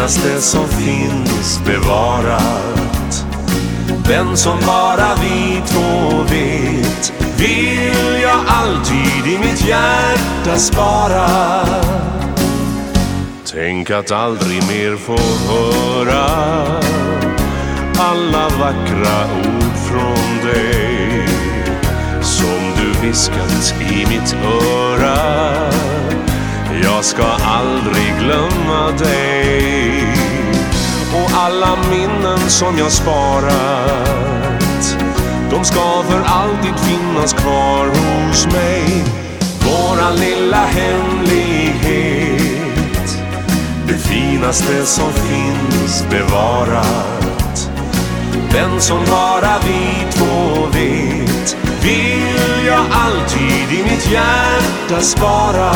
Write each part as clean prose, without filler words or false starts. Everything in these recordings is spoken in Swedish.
finaste som finns bevarat. Den som bara vi två vet, vill jag alltid i mitt hjärta spara. Tänk att aldrig mer få höra alla vackra ord från dig, som du viskat i mitt öra. Jag ska aldrig glömma dig, och alla minnen som jag sparat, de ska för alltid finnas kvar hos mig. Våran lilla hemlighet, det finaste som finns bevarat. Den som bara vi två vet, vill jag alltid i mitt hjärta spara.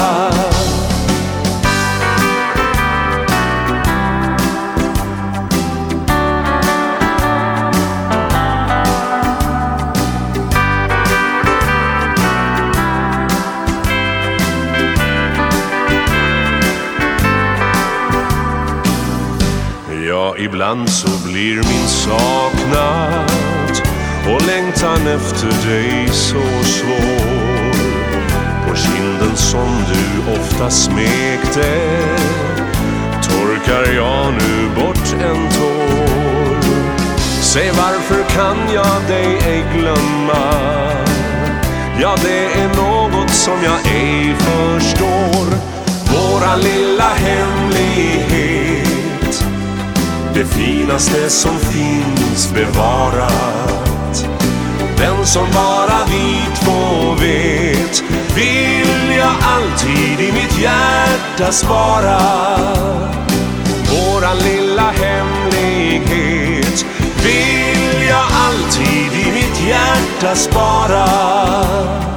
Ja, ibland så blir min saknad och längtan efter dig så svår. På kinden som du ofta smekte torkar jag nu bort en tår. Säg, varför kan jag dig ej glömma? Ja, det är något som jag ej förstår. Våran lilla hemlighet, det finaste som finns bevarat. Den som bara vi två vet, vill jag alltid i mitt hjärta spara. Våran lilla hemlighet, vill jag alltid i mitt hjärta spara.